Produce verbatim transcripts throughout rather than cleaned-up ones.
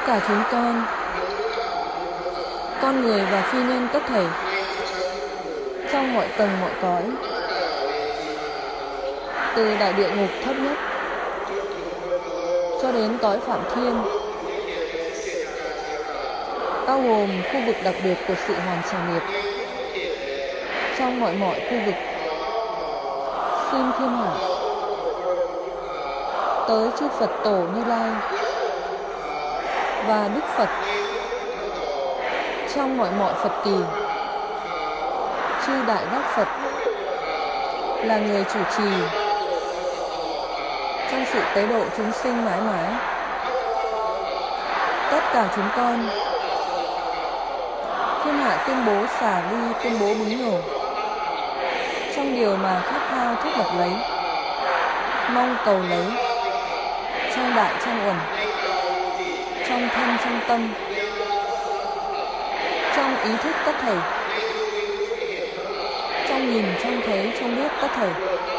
cả chúng con, con người và phi nhân tất thảy, trong mọi tầng mọi cõi, từ đại địa ngục thấp nhất cho đến cõi Phạm Thiên, bao gồm khu vực đặc biệt của sự hoàn trả nghiệp, trong mọi mọi khu vực, xin Thiên Hạ, tới chư Phật Tổ Như Lai và Đức Phật, trong mọi mọi Phật kỳ, chư Đại Giác Phật là người chủ trì trong sự tế độ chúng sinh mãi mãi. Tất cả chúng con, Thiên Hạ tuyên bố xả ly, tuyên bố bứng nhổ, trong điều mà khát khao thiết lập lấy, mong cầu lấy, trong đại trong uẩn, trong thân trong tâm, trong ý thức tất thảy, trong nhìn trong thấy trong biết tất thảy,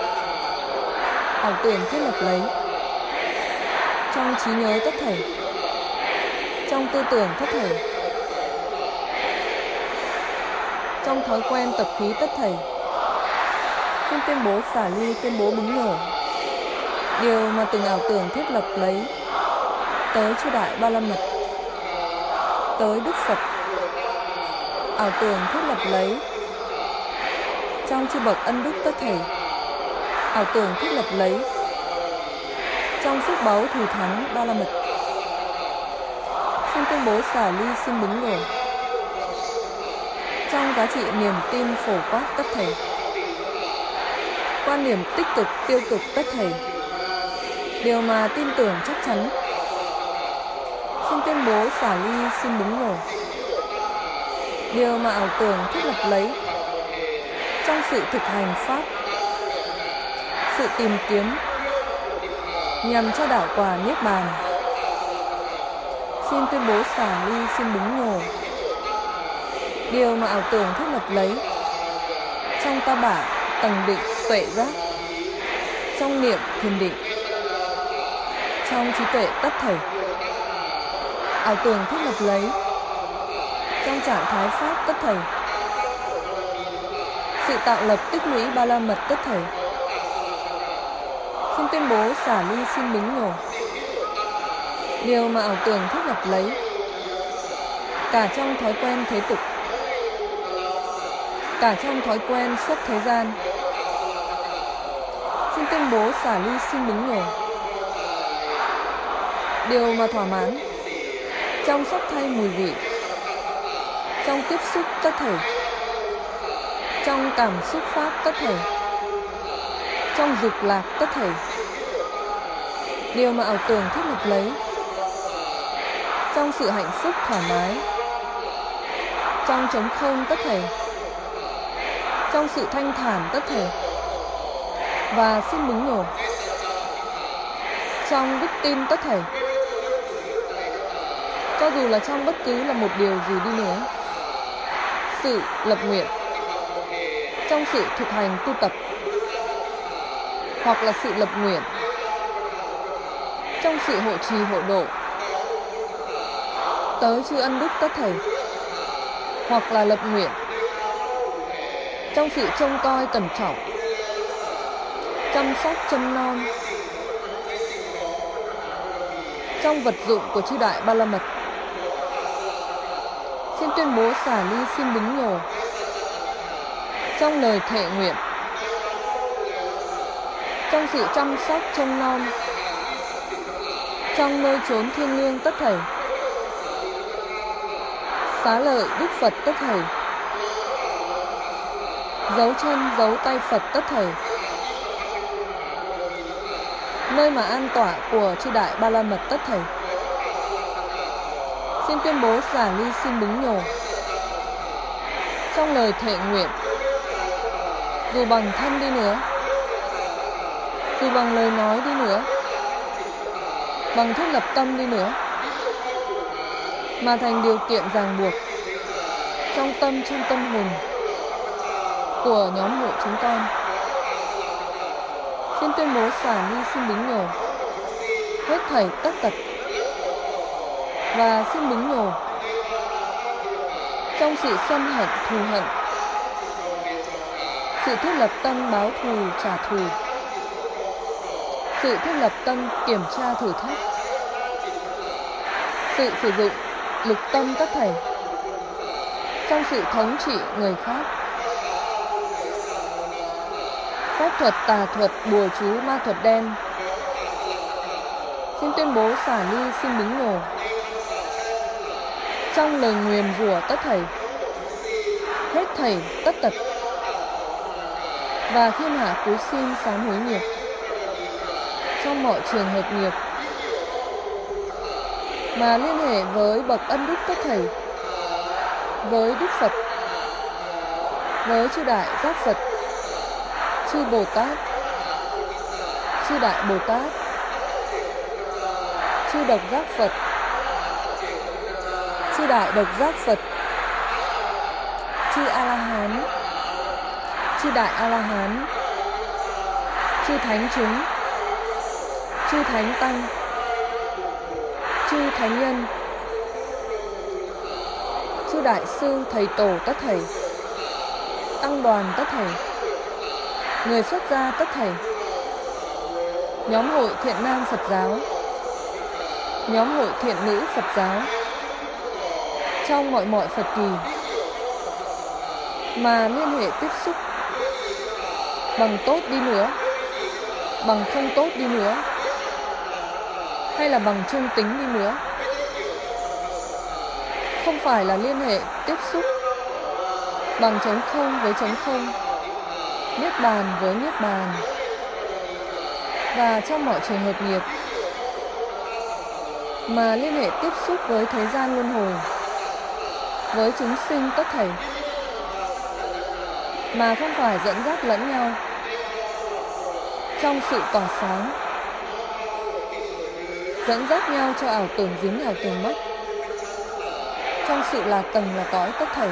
ảo tưởng thiết lập lấy, trong trí nhớ tất thảy, trong tư tưởng tất thảy, trong thói quen tập khí tất thảy, xin tuyên bố xả ly, tuyên bố bứng nhổ, điều mà từng ảo tưởng thiết lập lấy, tới chư Đại Ba La Mật, tới Đức Phật, ảo tưởng thiết lập lấy, trong chư bậc ân đức tất thảy, ảo tưởng thiết lập lấy, trong phước báu thù thắng Ba La Mật, xin tuyên bố xả ly, xin bứng nhổ, trong giá trị niềm tin phổ quát tất thảy, quan điểm tích cực tiêu cực tất thảy, điều mà tin tưởng chắc chắn, xin tuyên bố xả ly, xin bứng nhổ, điều mà ảo tưởng thiết lập lấy, trong sự thực hành pháp, sự tìm kiếm nhằm cho đạo quả niết bàn, xin tuyên bố xả ly, xin bứng nhổ, điều mà ảo tưởng thiết lập lấy, trong ta bả tầng định tuệ giác, trong niệm thiền định, trong trí tuệ tất thảy, ảo tưởng thiết lập lấy, trong trạng thái pháp tất thảy, sự tạo lập tích lũy Ba La Mật tất thảy, xin tuyên bố xả ly, xin bứng nhổ, điều mà ảo tưởng thiết lập lấy, cả trong thói quen thế tục, cả trong thói quen xuất thế gian, xin tuyên bố xả ly, xin bứng nhổ, điều mà thỏa mãn, trong sắc thay mùi vị, trong tiếp xúc tất thảy, trong cảm xúc pháp tất thảy, trong dục lạc tất thảy, điều mà ảo tưởng thiết lập lấy, trong sự hạnh phúc thoải mái, trong trống không tất thảy, trong sự thanh thản tất thảy, và xin bứng nhổ, trong đức tin tất thảy, cho dù là trong bất cứ là một điều gì đi nữa, sự lập nguyện, trong sự thực hành tu tập, hoặc là sự lập nguyện, trong sự hộ trì hộ độ, tới chư ân đức tất thảy, hoặc là lập nguyện, trong sự trông coi cẩn trọng, chăm sóc chăm non, trong vật dụng của chư Đại Ba La Mật, xin tuyên bố xả ly, xin bứng nhổ, trong lời thệ nguyện, trong sự chăm sóc trông nom, trong nơi chốn thiêng liêng tất thảy, xá lợi Đức Phật tất thảy, dấu chân dấu tay Phật tất thảy, nơi mà an tọa của chư Đại Ba La Mật tất thảy, xin tuyên bố xả ly, xin bứng nhổ, trong lời thệ nguyện, dù bằng thân đi nữa, dù bằng lời nói đi nữa, bằng thiết lập tâm đi nữa, mà thành điều kiện ràng buộc trong tâm trong tâm hồn của nhóm hộ chúng con, xin tuyên bố xả ly, xin bứng nhổ hết thảy tất tật, và xin bứng nhổ. Trong sự sân hận thù hận, sự thiết lập tâm báo thù trả thù, sự thiết lập tâm kiểm tra thử thách, sự sử dụng lực tâm tất thảy trong sự thống trị người khác, pháp thuật tà thuật bùa chú ma thuật đen, xin tuyên bố xả ly xin bứng nhổ. Trong lời nguyền rủa tất thảy, hết thảy tất tật, và thiên hạ cúi xin sám hối nghiệp trong mọi trường hợp nghiệp mà liên hệ với bậc ân đức tất thảy, với Đức Phật, với chư Đại Giác Phật, chư Bồ Tát, chư Đại Bồ Tát, chư Độc Giác Phật, chư Đại Độc Giác Phật, chư A-la-hán, chư Đại A-la-hán, chư Thánh chúng, chư Thánh tăng, chư Thánh nhân, chư Đại sư thầy tổ tất thảy, tăng đoàn tất thảy, người xuất gia tất thảy, nhóm hội thiện nam Phật giáo, nhóm hội thiện nữ Phật giáo, trong mọi mọi Phật kỳ mà liên hệ tiếp xúc, bằng tốt đi nữa, bằng không tốt đi nữa, hay là bằng trung tính đi nữa, không phải là liên hệ tiếp xúc bằng trống không với trống không, niết bàn với niết bàn, và trong mọi trường hợp nghiệp mà liên hệ tiếp xúc với thế gian luân hồi, với chúng sinh tất thảy, mà không phải dẫn dắt lẫn nhau trong sự tỏa sáng, dẫn dắt nhau cho ảo tưởng dính ảo tưởng mất, trong sự là tầng là cõi tất thảy,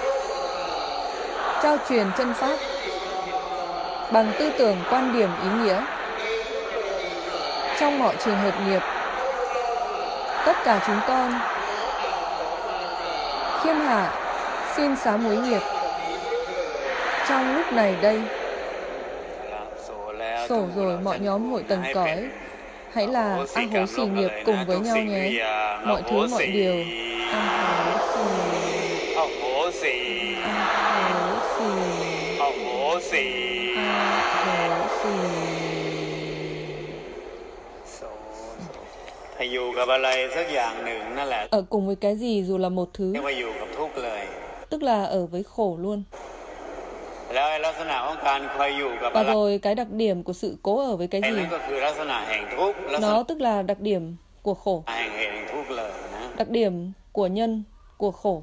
trao truyền chân pháp bằng tư tưởng quan điểm ý nghĩa trong mọi trường hợp nghiệp. Tất cả chúng con khiêm hạ xin sám hối nghiệp trong lúc này đây. Sổ rồi mọi nhóm hội tầng cõi, hãy là a hố xì nghiệp cùng với nhau nhé. Mọi thứ mọi điều a hố xì, a hố xì, a hố xì, a hố xì, a hố xì. ให้อยู่กับอะไรสักอย่างหนึ่งนั่นแหละ Ở cùng với cái gì dù là một thứ, เรียกว่าอยู่กับทุกข์เลย tức là ở với khổ luôn. แล้วลักษณะของการคอยอยู่กับอะ Và ไร rồi cái đặc điểm của sự cố ở với cái ไอ้ gì, นั่นก็คือลักษณะแห่งทุกข์ลักษณะ nó tức là đặc điểm của khổ, แห่งเหตุแห่งทุกข์เลยนะ đặc điểm của nhân của khổ.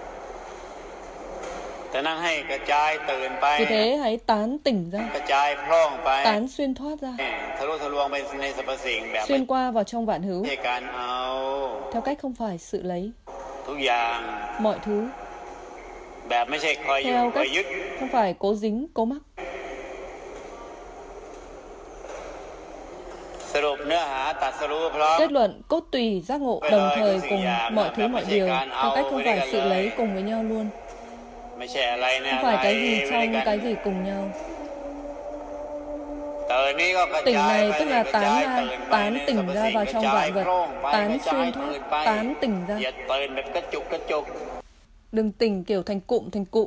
แต่นั้นให้กระจายตื่นไป Vì thế hãy tán tỉnh ra, กระจายพร่องไป tán xuyên thoát ra, ทะลุทะลวงไปในสรรพสิ่งแบบ xuyên qua vào trong vạn ไม่ hữu, ใช่การเอา theo cách không phải sự lấy ทุกอย่าง mọi thứ, แบบไม่ใช่คอยอยู่ theo คอย cách ยึด không phải cố dính cố mắc. สรุปเนื้อหาตัดสรุปพร้อม Kết luận cốt tùy giác ngộ đồng thời cùng mọi thứ mọi điều, theo cách không phải sự lấy cùng với nhau luôn, ไม่ใช่อะไรนะ không phải cái gì trong cái gì cùng nhau. ตื่นนี้ก็กระ Tỉnh จาย này ไป tức là กระจาย tán ra, ตื่นไป tán ใน tỉnh สรรพ ra สิ่ง vào กระ trong จาย vạn พ vật, ร่องไปก tán ระจาย xuyên ตื่น thoát, ไป tán tỉnh ra, อย่าตื่นแบบกระจุกกระจุก đừng tỉnh kiểu thành cụm thành cụm.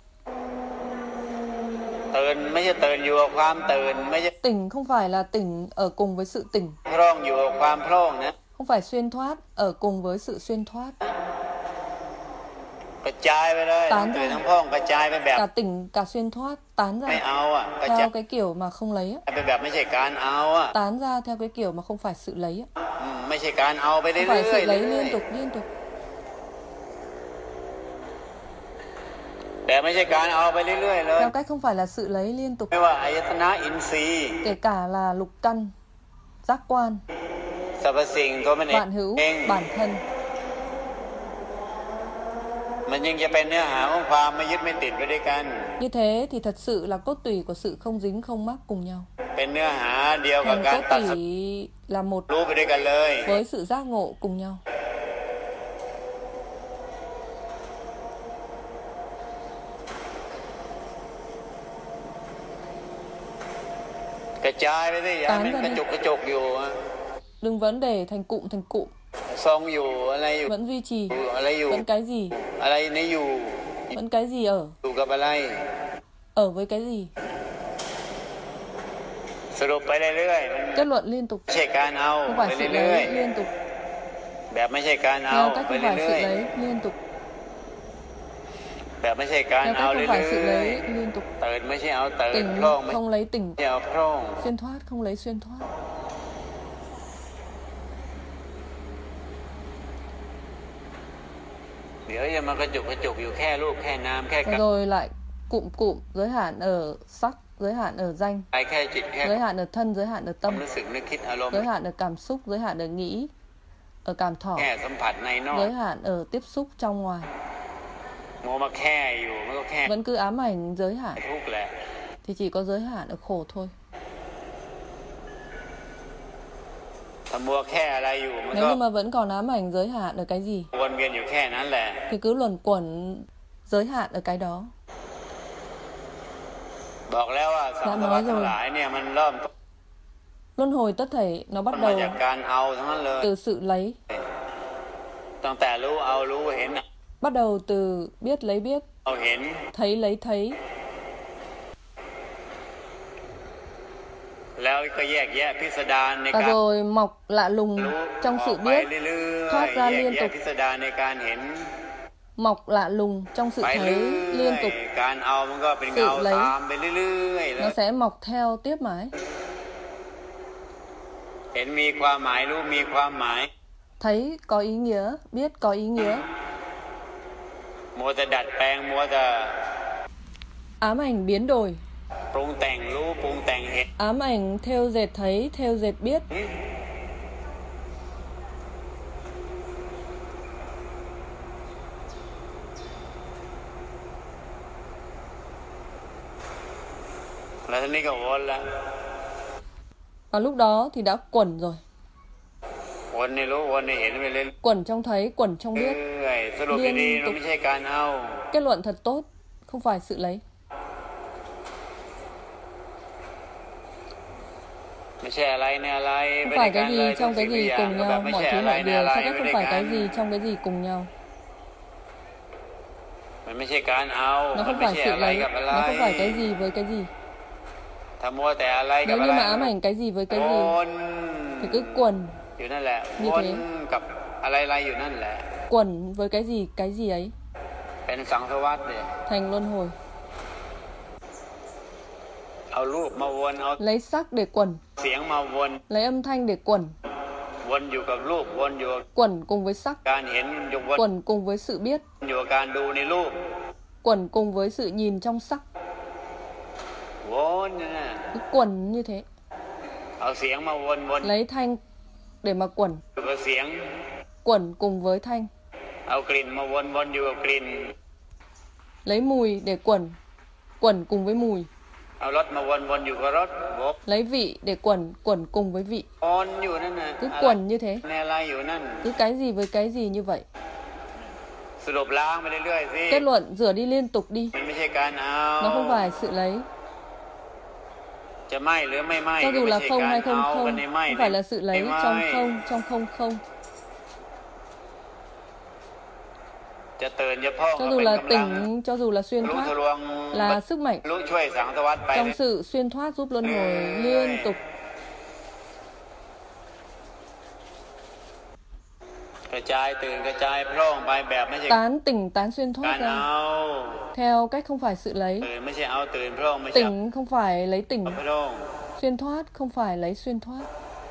ตื่นไม่ใช่ตื่นอยู่กับความตื่นไม่ใช่ Tỉnh không phải là tỉnh ở cùng với sự tỉnh, พร่องอยู่กับความพร่องนะ không phải xuyên thoát ở cùng với sự xuyên thoát. กระจายไปเลยตานตื่นทั้งพร่องกระจายไปแบบ Cả tỉnh cả xuyên thoát, tán ไม่ ra เอาอ่ะกระจาย theo cái kiểu mà không lấy á, ไปแบบไม่ใช่การเอาอ่ะ tán ra theo cái kiểu mà không phải sự lấy á, อืมไม่ใช่การเอาไปเรื่ không อย phải ๆ sự lấy เรื่อย liên tục liên tục, ๆแต่ไม่ใช่การเอาไปเรื่อยๆเลย theo cách không phải là sự lấy liên tục, ไม่ว่าอายตนะอินทรีย์ kể cả là lục căn, giác quan, สรรพสิ่งตัวมันเอง vạn hữu, เอง bản thân, มันยังจะเป็นเนื้อหาของความไม่ยึดไม่ติดไปด้วยกัน như thế thì thật sự là cốt tủy của sự không dính không mắc cùng nhau. เป็นเนื้อหาเดียวกับ Thành การ cốt ตัดส tủy là một รู้ไปด้วยกันเลย với sự giác ngộ cùng nhau. กระจายไปสิอย่าให้มันกระจุกกระจุกอยู่ Đừng vẫn để thành cụm thành cụm. ทรงอยู่อะไรอยู่ Vẫn duy trì. อะไรอยู่ Vẫn cái gì? อะไรนี่อยู่ Vẫn cái gì ở? อยู่กับอะไร Ở với cái gì? สรุปไปเรื่อยๆมัน Kết luận liên tục. ไม่ใช่การเอา Không ไป phải sự เรื่อย lấy liên tục. ๆแบบไม่ใช่การเอา Theo cách ไป không phải เรื่ sự อย lấy liên tục. ๆแบบไม่ใช่การ Theo เอา cách เรื่ không phải sự อย lấy liên tục. ๆตื่นไม่ใช่เอาตื่น Tỉnh โพร่งไม่ không lấy tỉnh. ใช่เอาโพร่ง Xuyên thoát không lấy xuyên thoát. เดี๋ยวจะมากระจุกกระจุกอยู่แค่รูปแค่น้ำแค่ Và rồi lại cụm cụm giới hạn ở sắc, giới hạn ở danh, กายแค่จิตแค่ giới hạn ở thân, giới hạn ở ความ tâm, รู้สึกนึกคิดอารมณ์ giới hạn ở cảm xúc, giới hạn ở nghĩ, ở cảm thọ, แค่สัมผัสในนอก giới hạn ở tiếp xúc trong ngoài. โมมาแค่อยู่มันก็แค่ Vẫn cứ ám ảnh giới hạn ทุกข์แหละ thì chỉ có giới hạn ở khổ thôi. ถ้ามัวแค่อะไรอยู่มัน Nếu ก็ như mà vẫn còn ám ảnh giới hạn ở cái gì วนเวียนอยู่แค่นั้นแหละ thì cứ luẩn quẩn giới hạn ở cái đó. บอกแล้วว่าสังสารวัฏทั้งหลายเนี่ยมันเริ่ม Luân hồi tất thảy nó ต้ bắt นมา đầu จากการเอาทั้งนั้นเลย từ sự lấy, ตั้งแต่รู้เอารู้เห็น bắt đầu từ biết lấy biết, เอาเห็น thấy lấy thấy, แล้วก็แยกแยะพิสดารใน và การ rồi mọc lạ lùng รู้ trong อ sự อกไป biết, เรื่อย thoát ๆ ra แยก liên แยะ tục, พิสดารในการเห็น mọc lạ lùng trong sự ไป thấy เรื่อ liên ย tục. ๆการเอามันก็เป็นเงา sự lấy ตามไปเรื่อยๆแล้ Nó ว sẽ mọc theo tiếp mãi. เห็นมีความหมายรู้มีความหมาย Thấy có ý nghĩa, biết có ý nghĩa. มัวแต่ดัดแปลงมัวแต่ Ám ảnh biến đổi, ปรุงแต่งรู้ปรุงแต่งเห็น ám ảnh theo dệt thấy, theo dệt biết. แล้วทีนี้ก็วนละ Và lúc đó thì đã quẩn rồi. วนในรู้วนในเห็นไปเรื่อย Quẩn trong thấy, quẩn trong biết. ๆสรุปดีๆมันไม่ใช่การเอา Kết luận thật tốt, không phải sự lấy. ไม่ใช่อะไรในอะไร Không phải cái gì trong cái gì cùng nhau, mọi thứ mọi điều, theo cách không phải cái gì trong cái gì cùng nhau. มันไม่ใช่การเอา Nó มัน không ไม่ phải ใช่ sự อะไร lấy, กับอะไร nó không phải cái gì với cái gì. ถ้ามัวแต่อะไรกับ Nếu อะ như ไร mà ám ảnh cái gì với cái ว gì น thì cứ quẩn, อยู่นั่นแหละ như วน thế. กับอะไรๆอยู่นั่นแหละ quẩn với cái gì, cái gì ấy, เป็นสังสารวัฏเนี่ย thành luân hồi. เอารูปมาวนเอา Lấy sắc để quẩn, เสียงมาวน lấy âm thanh để quẩn, วนอยู่กับรูปวนอยู่กับ quẩn cùng với sắc, การเห็นอยู่วน quẩn cùng với sự biết, อยู่กับการดูในรูป quẩn cùng với sự nhìn trong sắc. วนนั่นน่ะ Cứ quẩn như thế. เอาเสียงมาวนวน Lấy thanh để mà quẩn, อยู่กับเสียง quẩn cùng với thanh. เอากลิ่นมาวนวนอยู่กับกลิ่น Lấy mùi để quẩn, quẩn cùng với mùi. เอารสมาวนวนอยู่กับรสวน Lấy vị để quẩn, quẩn cùng với vị. อยู่นั่นน่ะ Cứ quẩn như thế. ในอะไรอยู่นั่น Cứ cái gì với cái gì như vậy. สรุปล้างไปเรื่อยๆสิ Kết luận rửa đi liên tục đi. มันไม่ใช่การเอา Nó không phải sự lấy. จะไม่หรือไม่ไม่ Cho dù là ไม่ใช่ không การ hay không เอา không, กันในไม่ không phải là sự lấy ในไม่ trong không, trong không không. จะตื่นจะพ่อง Cho ก็ dù เป็น là กำลัง tỉnh, cho dù là xuyên รู้ thoát, ทะลวง là sức mạnh รู้ช่วยสังสารวัฏไป trong sự xuyên thoát giúp luân hồi liên tục. กระจายตื่นกระจายโพร่งไปแบบไม่ใช่ Tán tỉnh, tán xuyên การ thoát เอา ra. Theo cách không phải sự lấy. ตื่นไม่ใช่เอาตื่นโพร่งไม่ใช่ Tỉnh không phải lấy tỉnh. เอาโพร่ง Xuyên thoát không phải lấy xuyên thoát.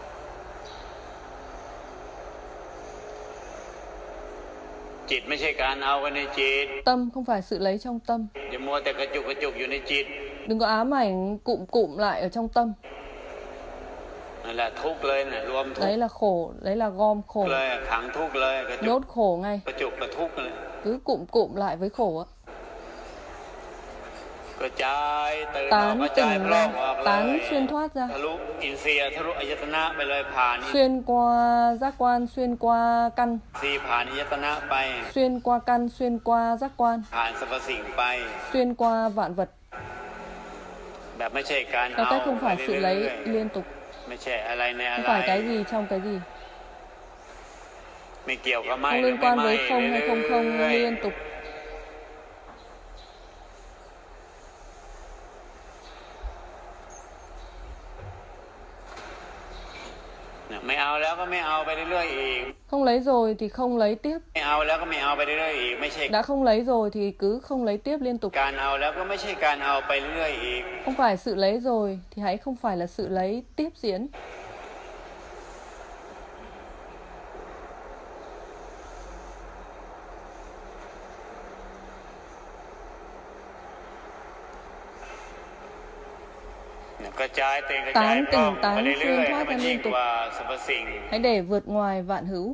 จิตไม่ใช่การเอากันในจิต Tâm không phải sự lấy trong tâm. อย่ามัวแต่กระจุกกระจุกอยู่ในจิต Đừng có ám ảnh cụm cụm lại ở trong tâm. นั่นแหละทุกข์เลยน่ะรวมทุก Đấy ข์ là khổ, đấy là gom เล khổ. ยขังทุกข์เลยกระจุก Nhốt khổ ngay. กระจุกกระทุกข์เลย Cứ cụm cụm lại với khổ á. กระจายตื่นออก Tán กระจายโพ tỉnh ร่ง ra, ออกเลย tán xuyên thoát ra. ทะลุอินทรีย์ทะลุอายตนะไปเลยผ่าน Xuyên qua giác quan, xuyên qua căn, ทรีย์ผ่านอายตนะไป xuyên qua căn, xuyên qua giác quan, ผ่านสรรพสิ่งไป xuyên qua vạn vật. แแบบไม่ใช่การ Theo เอา cách không ไป phải sự เรื่ lấy อย liên tục, ๆไม่ใช่อะไรในอะ không ไร phải cái gì trong cái gì, ไม่เกี่ยวกับไหม้ không หรือ liên ไม่ quan ไหม้ với không hay không không เรื่อย liên tục. ๆเนี่ยไม่เอาแล้วก็ไม่เอาไปเรื่อยๆอีก Không lấy rồi thì không lấy tiếp, ไม่เอาแล้วก็ไม่เอาไปเรื่อยๆอีกไม่ใช่ đã không lấy rồi thì cứ không lấy tiếp liên tục. การเอาแล้วก็ไม่ใช่การเอาไปเรื่อยๆอีก Không phải sự lấy rồi thì hãy không phải là sự lấy tiếp diễn. กระจายเต็งกระจาย Tán พร่อง tỉnh ไป tán เรื่อย xuyên ๆให้ thoát มัน ra ยิ่ง liên ก tục. ว่าสรรพสิ่ง Hãy để vượt ngoài vạn hữu.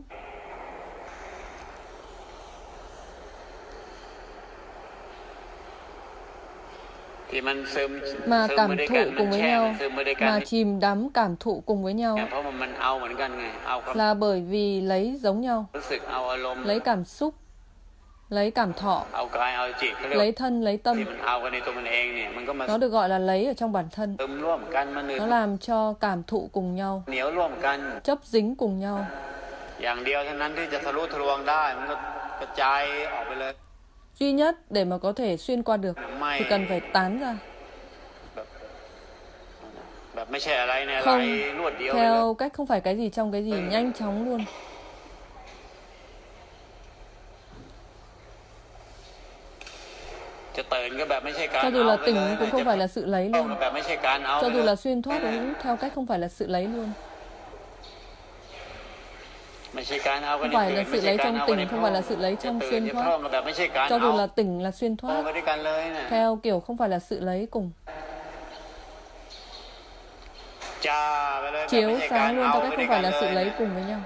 ที่มันซึม Mà ซึม cảm มาด้วย thụ กันมัน cùng với แช่ nhau, มันซึมมาด้วยกัน mà chìm đắm cảm thụ cùng với nhau เพราะมันมันเอาเหมือนกันไงเอาความ là bởi vì lấy giống nhau, รู้สึกเอาอารมณ์ lấy cảm xúc, lấy cảm thọ, เอากายเอาจิตเขาเรียกว่า lấy thân, lấy ที่ tâm. มันเอากันในตัวมันเองเนี่ยมันก็มา Nó được gọi là lấy ở trong bản thân. ซึมร่วมกันมันหนึบ Nó làm cho cảm thụ cùng nhau, เหนียวร่วมกัน chấp dính cùng nhau. อย่างเดียวเท่านั้นที่จะทะลุทะลวงได้มันก็กระจายออกไปเลย Duy nhất để mà có thể xuyên qua được thì cần phải tán ra, แบบไม่ใช่อะไรในอะไร không รวดเดียวเลย theo cách không phải cái gì trong cái gì, nhanh chóng luôn. จะตื่นก็แบบไม่ใช่การ Cho dù เอา là ไป tỉnh เลย cũng không phải là sự lấy ต้อง luôn, แบบไม่ใช่การเอา cho ไป dù เลย là xuyên thoát cũng theo cách không phải là sự lấy luôn. ไม่ใช่การเอากัน Không phải là ไม่ sự ใช่ lấy การ trong เอากัน tỉnh, không phải là sự lấy จะ trong ตื่น xuyên จะพร่อง thoát. ก็แบบไม่ใช่การ Cho เอา dù là tỉnh là xuyên เอา thoát, ไปด้วยกันเลยนะ theo kiểu không phải là sự lấy cùng. จ้าไปเลยแบบ Chiếu ไม่ใช่การ sáng luôn เอา theo ไป cách ด้ว không ยกัน phải là เล sự ย lấy นะ cùng với nhau.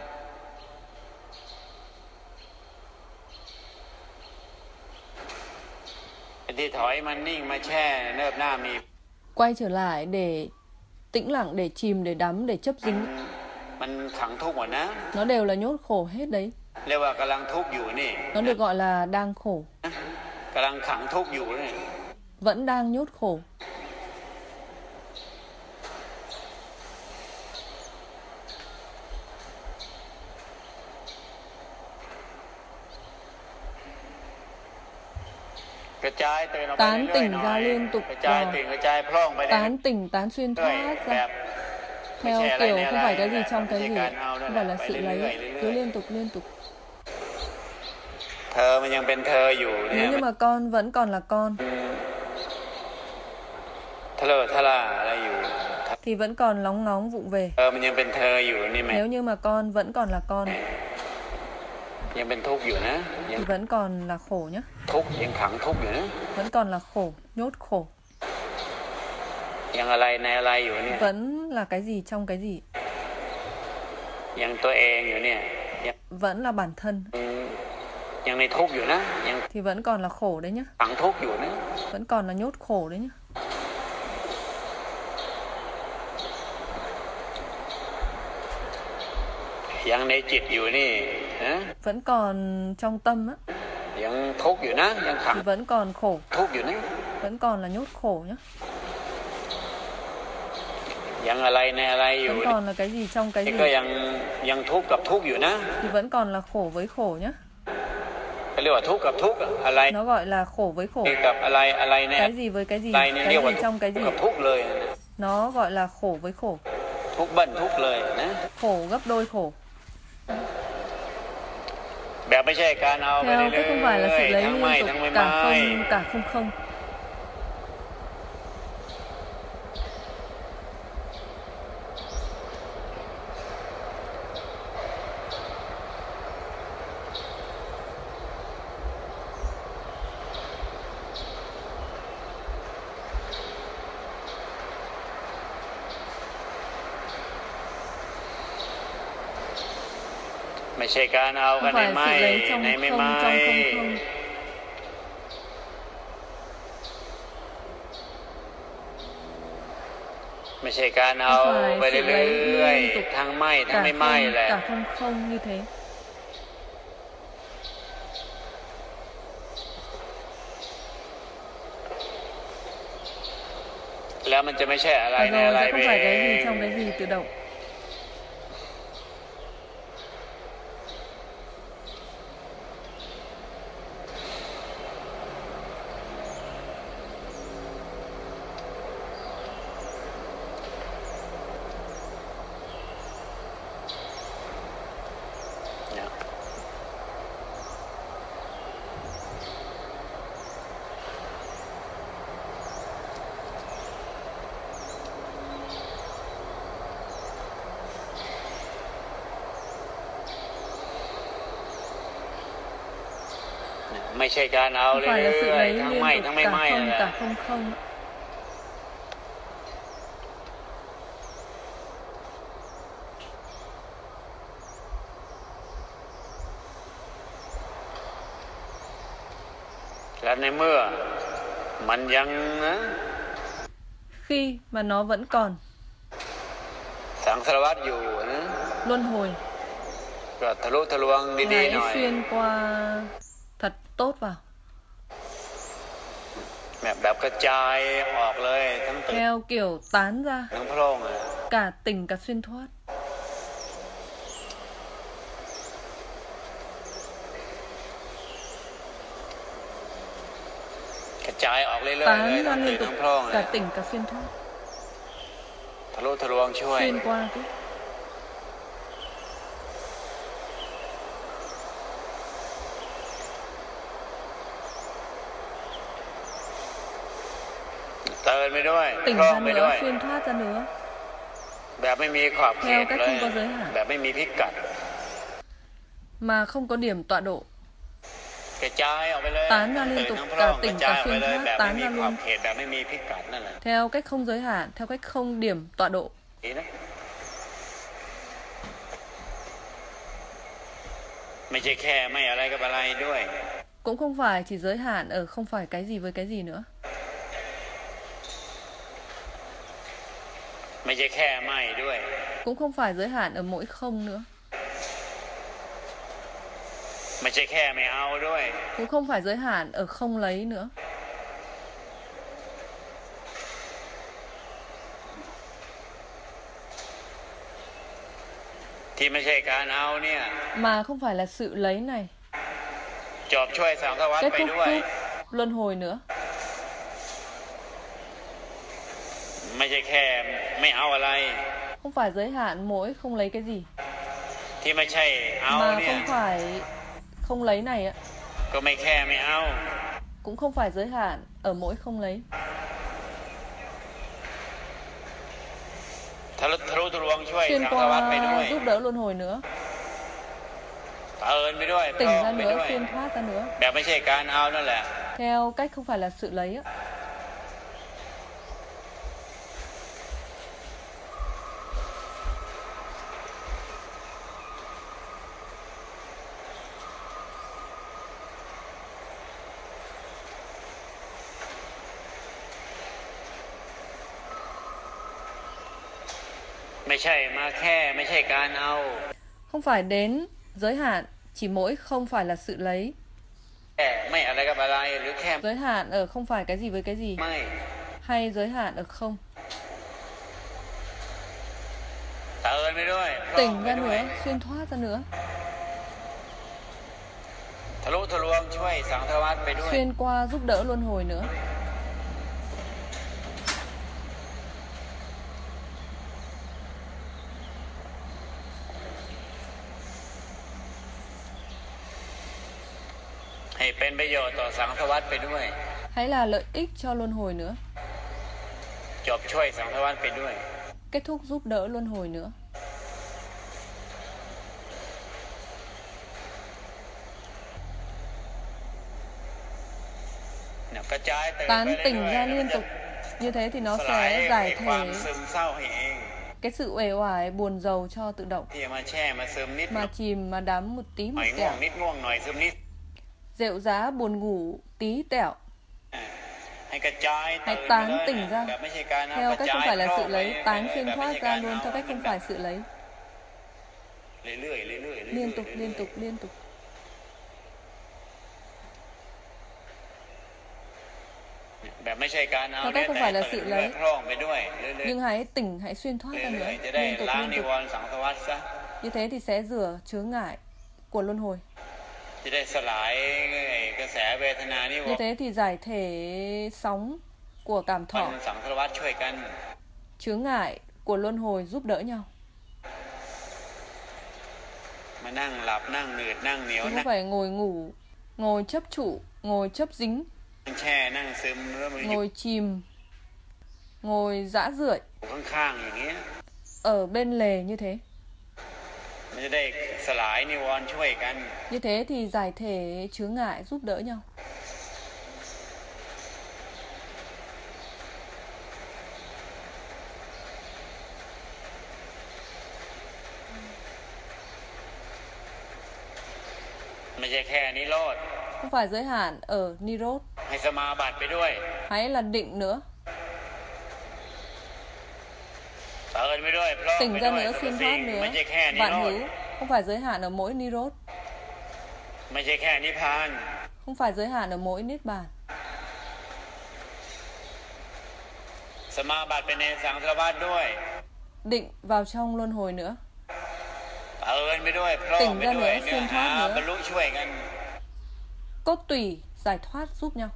ไอ้ที่ถอยมันนิ่งมาแช่เนิบหน้ามี Quay trở lại để tĩnh lặng, để chìm, để đắm, để chấp dính, มันขังทุกข์หมดนะ nó đều là nhốt khổ hết đấy. เรียกว่ากำลังทุกข์อยู่นี่ Nó được gọi là đang khổ, กำลังขังทุกข์อยู่นี่ vẫn đang nhốt khổ. กระจายตื่นออกไป Tán เรื่อย tỉnh ๆหน่อ ra ย liên tục กระจาย vào, ตื่นกระจายพร่องไปเรื่อย tán tỉnh, tán xuyên ๆ thoát แบ ra, บไม่ theo ใช่อะไร kiểu ใน không อะไร phải cái gì แหละ trong ไม่ cái ใช่ gì, การเอานั่น không แห phải ละ là ไป sự เรื่อย lấy, ๆ cứ เรื่อย liên tục liên tục. ๆเธอมันยังเป็นเธออยู่เนี่ย Nếu như mà con vẫn còn là con ทะเลอะทะล่าอะไรอยู่ thì vẫn còn lóng ngóng vụng về. เธอมันยังเป็นเธออยู่นี่แม่ Nếu như mà con vẫn còn là con ยังเป็นทุกข์อยู่นะยัง thì vẫn còn là khổ nhé, ทุกข์ยังขังทุกข์อยู่นะ vẫn còn là khổ, nhốt khổ, ยังอะไรในอะไรอยู่เนี่ย vẫn là cái gì trong cái gì, ยังตัวเองอยู่เนี่ยยัง vẫn là bản thân ยังในทุกข์อยู่นะยัง thì vẫn còn là khổ đấy nhé, ขังทุกข์อยู่นะ vẫn còn là nhốt khổ đấy nhé. ยังในจิตอยู่นี่ฮะ Vẫn còn trong tâm á ยังทุกข์อยู่นะยังขัง thì vẫn còn khổ, ทุกข์อยู่นะ vẫn còn là nhốt khổ nhé, ยังอะไรในอะไรอยู่ vẫn còn là cái gì trong cái นี่ gì ก็ยังยังทุกข์กับทุกข์อยู่นะ thì vẫn còn là khổ với khổ nhé. ก็เรียกว่าทุกข์กับทุกข์อะอะไร Nó gọi là khổ với khổ, กับอะไรอะไรใน cái gì với cái gì, อะไรเนี่ย cái เรียกว่า gì ทุก trong cái ข์ gì, กับทุกข์เลยนะ nó gọi là khổ với khổ, ทุกข์เบิ้ลทุกข์เลยนะ khổ gấp đôi khổ. แบบไม่ใช่การเอาไป Theo เรื่ cách không phải là อย sự lấy ๆทั้งไม่ liên ทั้ง tục, ไม่ cả ไม่ không, cả không không. ไม่ใช่การเอากัน Không ใน phải ไม่ sự lấy trong ในไม่ không, ไม่ trong không không. ไม่ใช่การเอา Không ไป phải sự เรื่ lấy อย liên tục, ๆทั้งไม่ทั้ง cả ไม่ไม่ không, แหละ cả không không như thế. แล้วแล้วมันจะไม่ใช่อะไร Và ใน rồi อะไร sẽ ไป không เอ phải cái ง gì trong cái gì tự động. ไม่ใช่การเอา Không เรื่ phải là sự อย lấy ๆทั้ง liên ไม่ tục ทั้งไม่ cả ไหม้ không นั่นแหละ cả không không. และในเมื่อมันยังนะ Khi mà nó vẫn còn สังสารวัฏอยู่นะ luân hồi, ก็ทะลุทะลวงดีๆห hãy น่อย xuyên qua thật tốt vào, แบบแบบกระจายออกเลยทั้งตึก theo kiểu tán ra ทั้งโพรงอะ cả tỉnh cả xuyên thoát. กระจายออกเรื่อยๆเลย Tán ทั้ ra งตึ liên ก tục ทั้งโพรงอะ cả tỉnh cả xuyên thoát, ทะลุทะลวงช่วย xuyên qua chứ. เตือนไปด้วย Tỉnh โพร่ง ra ไปด้ nữa, วย xuyên thoát ra nữa, แบบไม่มีขอบเข theo ต cách เลย không có giới hạn, แบบไม่มีพิกัด mà không có điểm tọa độ. กระจายออกไปเลย Tán ra ทั้ง liên ตึก tục ทั้งโพ cả รงกระ tỉnh จาย cả ออกไป xuyên เลย thoát, แบบไม่ tán มี ra ขอบ luôn, เขตแบบไม่มีพิกัดนั่นแหละ theo cách không giới hạn, theo cách không điểm tọa độ. ดีนะไม่ใช่แค่ไม่อะไรกับอะไรด้วย Cũng không phải chỉ giới hạn ở không phải cái gì với cái gì nữa. ไม่ใช่แค่ไม่ด้วย Cũng không phải giới hạn ở mỗi không nữa. ไม่ใช่แค่ไม่เอาด้วย Cũng không phải giới hạn ở không lấy nữa. ที่ไม่ใช่การเอาเนี่ย Mà không phải là sự lấy này, จบช่วยสังสารวัฏ kết ไป thúc ด้วย giúp luân hồi nữa. ไม่ใช่แค่ไม่เอาอะไร Không phải giới hạn mỗi không lấy cái gì, ที่ไม่ใช่เอา mà เนี่ย không phải không lấy này ạ, ก็ไม่แค่ไม่เอา cũng không phải giới hạn ở mỗi không lấy, ทะลุทะลุทะลวงช่วย xuyên สังสารวัฏไปด้วย qua giúp đỡ luân hồi nữa, เตือนไปด้วย tỉnh โพร่ ra งไป nữa, ด้วย xuyên thoát ra nữa, แบบไม่ใช่การเอานั่นแหละ theo cách không phải là sự lấy ạ. ไม่ใช่มาแค่ไม่ใช่การเอา Không phải đến giới hạn chỉ mỗi không phải là sự lấy, แค่ไม่อะไรกับอะไรหรือแค่ giới hạn ở không phải cái gì với cái gì, ไม่ hay giới hạn ở không. เตือนไปด้วย Tỉnh ไป ra ด้วย nữa, xuyên thoát ra nữa, ทะลุทะลวงช่วยสังสารวัฏไปด้วย xuyên qua giúp đỡ luân hồi nữa. ให้เป็นประโยชน์ต่อสังสารวัฏไปด้วย Hãy là lợi ích cho luân hồi nữa, จบช่วยสังสารวัฏไปด้วย kết thúc giúp đỡ luân hồi nữa. เนี่ยกระจายเติม Tán ไปเรื่อย tỉnh ๆ ra แล้ว liên มันจะ tục, như thế thì nó สลาย sẽ ไอ้ giải ความ thể ซึมเศร้าให้เอง cái sự uể oải buồn rầu cho tự động, ที่มาแช่มาซึมนิดหน่ mà อย chìm mà đắm một tí หน่ một อยง่วง tẹo, นิดง่วงหน่อยซึมนิด rệu giá buồn ngủ tí tẹo. ให้กระจาย Hãy เติมไป tán เลย tỉnh ra, แบบไม่ใช่การเอา theo กระ cách จา không ย phải là โร sự คไป lấy, ไป tán เลย xuyên แบบไม่ thoát ใช่ ra การ luôn เอา theo cách มัน không แบบ phải sự lấy, เรื่อยๆเรื่อยๆเรื่อยๆ liên tục เรื่อยๆ liên tục liên tục. แแบบไม่ใช่การเอา Theo เนื้อ cách không แต่ phải là ตื่ sự นด้วย lấy, พร่องไปด้วยเรื่อย nhưng hãy tỉnh, hãy xuyên thoát ra ๆ nữa, เรื่อยๆจะได้ liên tục ล้าง liên นิ tục. วรณ์สังสารวัฏซะ Như thế thì sẽ rửa chướng ngại của luân hồi. จะได้สลายกระแสเวทนานิว Như รณ์ thế thì giải thể sóng của cảm thọ, สังสารวัฏช่วยกัน chướng ngại của luân hồi giúp đỡ nhau. มานั่งหลับนั่งเหนืดนั่งเหนียว Không นั่ง phải ngồi ngủ, ngồi chấp trụ, ngồi chấp dính, แช่นั่งซึมแล้วมันอยู่ ngồi chìm, ngồi dã rượi ข้างๆอย่างเงี้ย ở bên lề như thế. มันจะได้สลายนิวรณ์ช่วยกัน Như thế thì giải thể chướng ngại giúp đỡ nhau. ไม่ใช่แค่นิโรธ Không phải giới hạn ở Nirod, ให้สมาบัติไปด้วย hãy là định nữa, เตือนไปด้วยพร่อง tỉnh ไป ra ด้วย nữa, ทุก xuyên สิ่ง thoát nữa, ไม่ใช่แค่นิ vạn โรธ hữu. Không phải giới hạn ở mỗi Nirod, ไม่ใช่แค่นิพพาน không phải giới hạn ở mỗi Niết Bàn. สมาบัติไปในสังสารวัฏด้วย Định vào trong luân hồi nữa, เตือนไปด้วยพร่องไปด้วย tỉnh ra nữa, เนื้อ xuyên หา thoát nữa. บรรลุช่วยกัน cốt tủy giải thoát giúp nhau.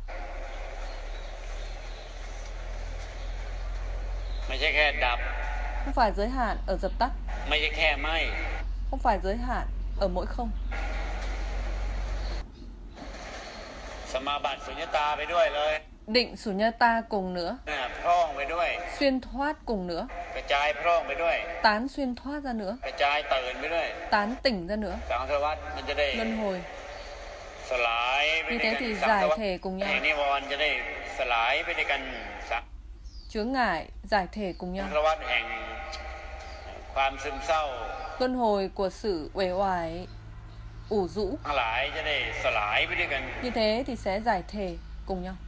ไม่ใช่แค่ดับ Không phải giới hạn ở dập tắt, ไม่ใช่แค่ไหม không phải giới hạn ở mỗi không. สมาบัติสุญญตาไปด้วยเลย Định Sunyata cùng nữa, นะพร่องไปด้วย xuyên thoát cùng nữa, กระจายพร่องไปด้วย tán xuyên thoát ra nữa, กระจายตื่นไปด้วย tán tỉnh ra nữa, สังสารวัฏมันจะได้ luân hồi. สลายไป Như ด้วย thế กัน thì สังสาร giải วัฏ thể cùng แห่ง nhau, นิวรณ์จะได้สลายไปด้วยกันสัง chướng ngại giải thể cùng สา nhau. รวัฏแห่งความซึมเศร้า Luân hồi của sự uể oải, ủ rũ. ทั้งหลายจะได้สลายไปด้วยกัน Như thế thì sẽ giải thể cùng nhau.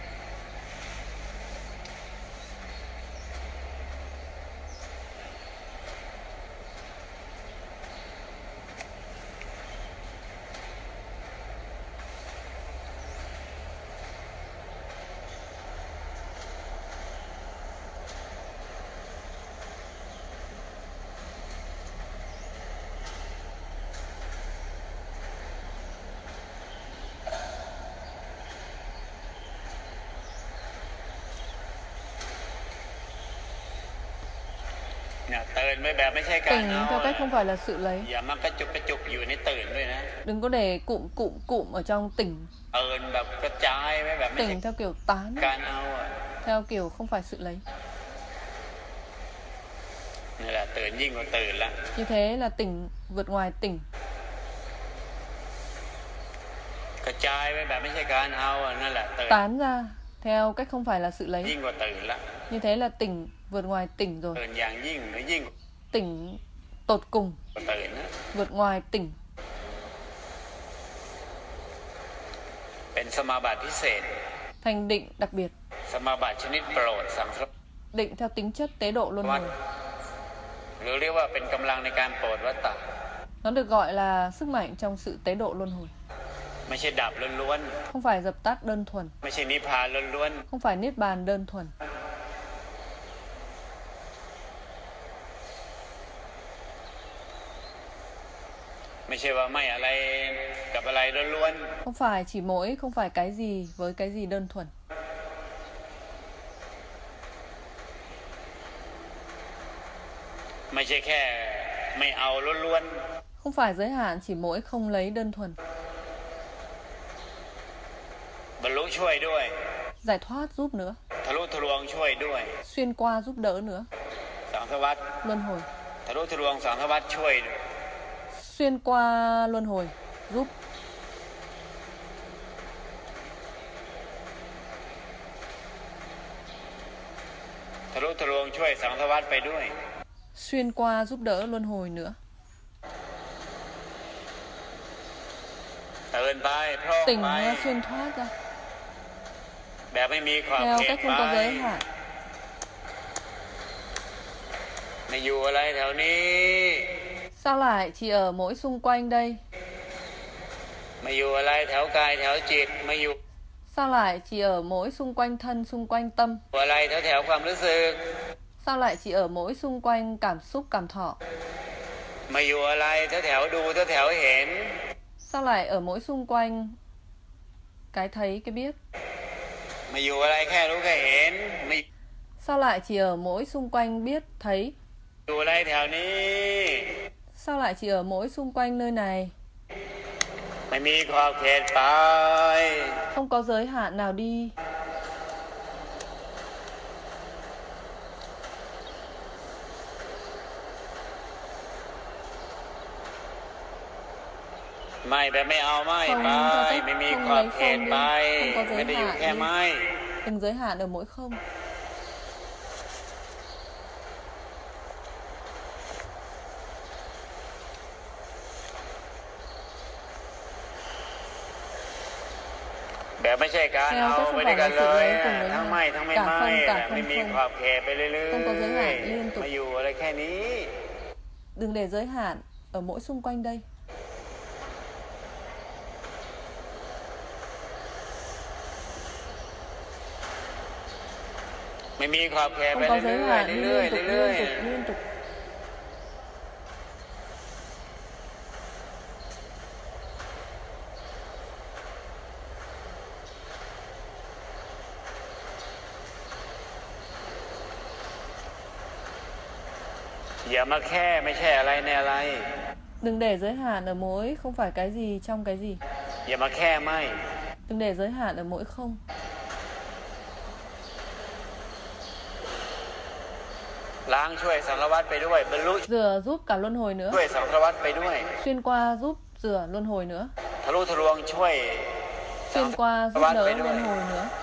เนี่ยตื่นไปแบบไม่ใช่การ Tỉnh เอา theo cách không phải là sự lấy. อย่ามากระจุกกระจุกอยู่ในตื่นด้วยนะ Đừng có để cụm cụm cụm ở trong tỉnh. ตื่นแบบกระจายไปแบบไม่ใช่ Tỉnh theo kiểu tán, การเอาอ่ะ theo kiểu không phải sự lấy. นี่แหละตื่นยิ่งกว่าตื่นละ Như thế là tỉnh vượt ngoài tỉnh. กระจายไปแบบไม่ใช่การเอาอ่ะนั่นแหละตื่น Tán ra theo cách không phải là sự ยิ่ง lấy. กว่าตื่นละ Như thế là tỉnh vượt ngoài tỉnh rồi. ตื่นอย่างยิ่งหรือยิ่ง Tỉnh tột cùng, กว่าตื่นนะ vượt ngoài tỉnh. เป็นสมาบัติพิเศษ Thành định đặc biệt. สมาบัติชนิดโปรดสังสาร Định theo tính chất tế độ luân วัฏ hồi. หรือเรียกว่าเป็นกำลังในการโปรดวัฏฏะ Nó được gọi là sức mạnh trong sự tế độ luân hồi. ไม่ใช่ดับล้วน Không phải dập tắt đơn thuần, ๆไม่ใช่นิพพานล้วน không phải niết bàn đơn thuần. ๆไม่ใช่ว่าไม่อะไรกับอะไรล้วน Không phải chỉ mỗi, không phải cái gì với cái gì đơn thuần. ๆไม่ใช่แค่ไม่เอาล้วน Không phải giới hạn chỉ mỗi không lấy đơn thuần. ๆบรรลุช่วยด้วย Giải thoát giúp nữa, ทะลุทะลวงช่วยด้วย xuyên qua giúp đỡ nữa, สังสารวัฏ luân hồi. ทะลุทะลวงสังสารวัฏช่วยด้วย Xuyên qua luân hồi, giúp. ทะลุทะลวงช่วยสังสารวัฏไปด้วย Xuyên qua giúp đỡ luân hồi nữa. ตื่นไปพร่อง Tỉnh ไป ra, xuyên thoát ra, แบบไม่มีขอบ theo เขต cách không ไป có giới hạn. ไม่อยู่อะไรแถวนี้ Sao lại chỉ ở mỗi xung quanh đây? ไม่อยู่อะไรแถวกายแถวจิตไม่อยู่ Sao lại chỉ ở mỗi xung quanh thân, xung quanh tâm? อะไรแถวๆความรู้สึก Sao lại chỉ ở mỗi xung quanh cảm xúc, cảm thọ? มาอยู่อะไรแถวๆดูแถวๆเห็น Sao lại ở mỗi xung quanh cái thấy, cái biết? มาอยู่อะไรแค่รู้แค่เห็นไม่ Sao lại chỉ ở mỗi xung quanh biết, thấy? อยู่อะไรแถวนี้ Sao lại chỉ ở mỗi xung quanh nơi này? ไม่มีขอบเขตไป Không có giới hạn nào đi. ไม่แบบไม่เอาไม่ Không ไป cho phép ไม่มี không ขอบ lấy เขต không ไป đi. Không có ไม่ giới ได้อยู่ hạn แค่ đi. ไม่ Đừng giới hạn ở mỗi không. แบบไม่ใช่การ Theo เอา cách ไป không ด้วย phải กั là น sự เลย lấy cùng với ทั้งไม่ nhau. ทั้งไม่ Cả ไม่ không, แบ cả บไม่ không มีข không. อบเขตไปเรื่อย Không có giới hạn liên ๆ tục. มาอยู่อะไรแค่นี้ Đừng để giới hạn ở mỗi xung quanh đây. ไม่มีขอบเขต Không ไป có เรื่ giới อย hạn đi ๆเรื่อย liên tục, ๆเรื่อย liên tục, liên tục. ๆอย่ามาแค่ไม่ใช่อะไรในอะไร Đừng để giới hạn ở mỗi không phải cái gì trong cái gì. อย่ามาแค่ไม่ Đừng để giới hạn ở mỗi không. ล้างช่วยสังสารวัฏไปด้วยบรรลุ Rửa giúp cả luân hồi nữa. ช่วยสังสารวัฏไปด้วย Xuyên qua giúp rửa luân hồi nữa. ทะลุทะลวงช่วย Xuyên qua giúp Các bạn đỡ phải đuổi. luân hồi nữa.